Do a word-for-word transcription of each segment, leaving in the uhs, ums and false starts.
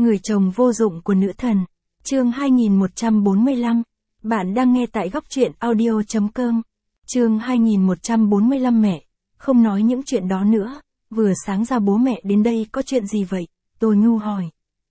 Người chồng vô dụng của nữ thần. Chương hai nghìn một trăm bốn mươi lăm. Bạn đang nghe tại góc truyện audio chấm com. Chương hai nghìn một trăm bốn mươi lăm. Mẹ, không nói những chuyện đó nữa, vừa sáng ra bố mẹ đến đây có chuyện gì vậy? Tô Nhu hỏi.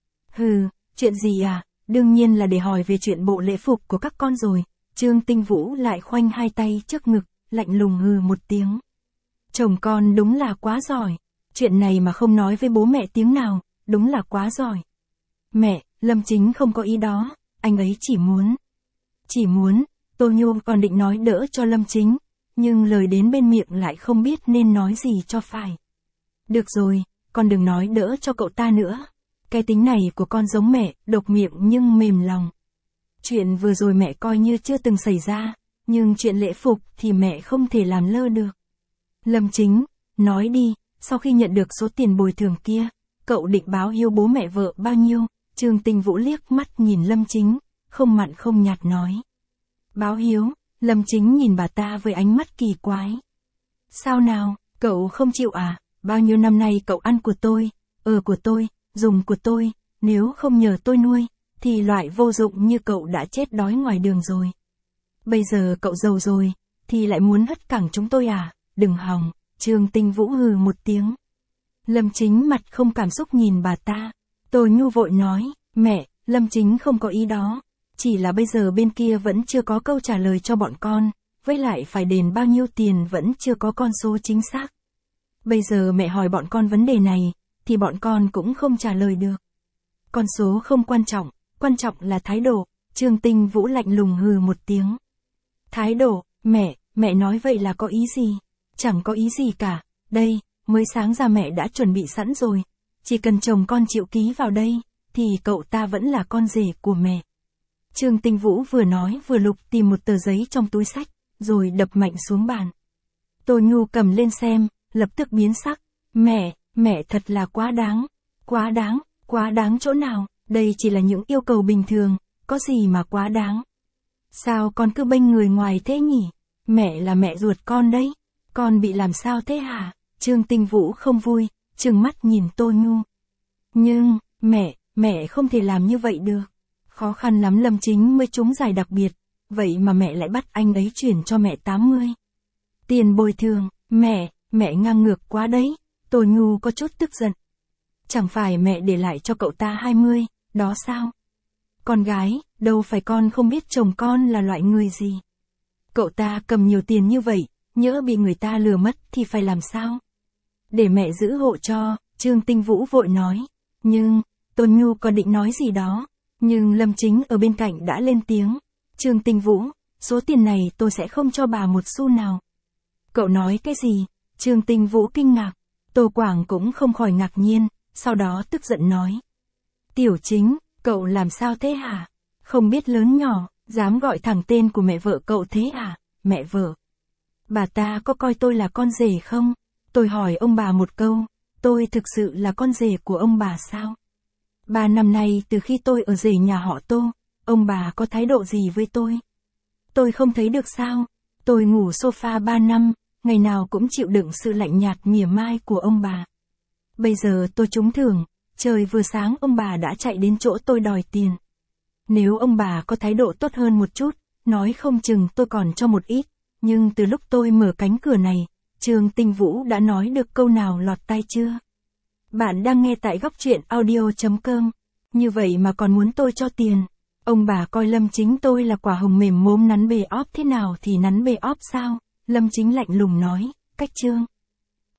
Hừ, chuyện gì à? Đương nhiên là để hỏi về chuyện bộ lễ phục của các con rồi. Trương Tinh Vũ lại khoanh hai tay trước ngực, lạnh lùng hừ một tiếng. Chồng con đúng là quá giỏi. Chuyện này mà không nói với bố mẹ tiếng nào, đúng là quá giỏi. Mẹ, Lâm Chính không có ý đó, anh ấy chỉ muốn. Chỉ muốn, Tô Nhu còn định nói đỡ cho Lâm Chính, nhưng lời đến bên miệng lại không biết nên nói gì cho phải. Được rồi, con đừng nói đỡ cho cậu ta nữa. Cái tính này của con giống mẹ, độc miệng nhưng mềm lòng. Chuyện vừa rồi mẹ coi như chưa từng xảy ra, nhưng chuyện lễ phục thì mẹ không thể làm lơ được. Lâm Chính, nói đi, sau khi nhận được số tiền bồi thường kia, cậu định báo hiếu bố mẹ vợ bao nhiêu? Trương Tinh Vũ liếc mắt nhìn Lâm Chính, không mặn không nhạt nói. Báo hiếu? Lâm Chính nhìn bà ta với ánh mắt kỳ quái. Sao nào, cậu không chịu à? Bao nhiêu năm nay cậu ăn của tôi, ở của tôi, dùng của tôi, nếu không nhờ tôi nuôi, thì loại vô dụng như cậu đã chết đói ngoài đường rồi. Bây giờ cậu giàu rồi, thì lại muốn hất cẳng chúng tôi à? Đừng hòng. Trương Tinh Vũ hừ một tiếng. Lâm Chính mặt không cảm xúc nhìn bà ta. Tô Nhu vội nói, mẹ, Lâm Chính không có ý đó. Chỉ là bây giờ bên kia vẫn chưa có câu trả lời cho bọn con, với lại phải đền bao nhiêu tiền vẫn chưa có con số chính xác. Bây giờ mẹ hỏi bọn con vấn đề này, thì bọn con cũng không trả lời được. Con số không quan trọng, quan trọng là thái độ. Trương Tinh Vũ lạnh lùng hừ một tiếng. Thái độ, mẹ, mẹ nói vậy là có ý gì? Chẳng có ý gì cả, đây, mới sáng ra mẹ đã chuẩn bị sẵn rồi. Chỉ cần chồng con chịu ký vào đây, thì cậu ta vẫn là con rể của mẹ. Trương Tinh Vũ vừa nói vừa lục tìm một tờ giấy trong túi xách, rồi đập mạnh xuống bàn. Tô Nhu cầm lên xem, lập tức biến sắc. Mẹ, mẹ thật là quá đáng. Quá đáng, quá đáng chỗ nào? Đây chỉ là những yêu cầu bình thường, có gì mà quá đáng? Sao con cứ bênh người ngoài thế nhỉ? Mẹ là mẹ ruột con đấy. Con bị làm sao thế hả? Trương Tinh Vũ không vui, trừng mắt nhìn Tô Nhu. Nhưng, mẹ, mẹ không thể làm như vậy được. Khó khăn lắm Lâm Chính mới trúng giải đặc biệt, vậy mà mẹ lại bắt anh ấy chuyển cho mẹ tám mươi. Tiền bồi thường, mẹ, mẹ ngang ngược quá đấy. Tô Nhu có chút tức giận. Chẳng phải mẹ để lại cho cậu ta hai mươi, đó sao? Con gái, đâu phải con không biết chồng con là loại người gì. Cậu ta cầm nhiều tiền như vậy, nhỡ bị người ta lừa mất thì phải làm sao? Để mẹ giữ hộ cho, Trương Tinh Vũ vội nói. Nhưng, Tô Nhu có định nói gì đó, nhưng Lâm Chính ở bên cạnh đã lên tiếng. Trương Tinh Vũ, số tiền này tôi sẽ không cho bà một xu nào. Cậu nói cái gì? Trương Tinh Vũ kinh ngạc. Tô Quảng cũng không khỏi ngạc nhiên, sau đó tức giận nói. Tiểu Chính, cậu làm sao thế hả? Không biết lớn nhỏ, dám gọi thẳng tên của mẹ vợ cậu thế à? Mẹ vợ. Bà ta có coi tôi là con rể không? Tôi hỏi ông bà một câu, tôi thực sự là con rể của ông bà sao? Ba năm nay từ khi tôi ở rể nhà họ Tô, ông bà có thái độ gì với tôi? Tôi không thấy được sao? Tôi ngủ sofa ba năm, ngày nào cũng chịu đựng sự lạnh nhạt mỉa mai của ông bà. Bây giờ tôi trúng thưởng, trời vừa sáng ông bà đã chạy đến chỗ tôi đòi tiền. Nếu ông bà có thái độ tốt hơn một chút, nói không chừng tôi còn cho một ít. Nhưng từ lúc tôi mở cánh cửa này, Trương Tinh Vũ đã nói được câu nào lọt tai chưa? Bạn đang nghe tại góc truyện audio chấm com. Như vậy mà còn muốn tôi cho tiền. Ông bà coi Lâm Chính tôi là quả hồng mềm mốm nắn bề óp thế nào thì nắn bề óp sao? Lâm Chính lạnh lùng nói, cách Trương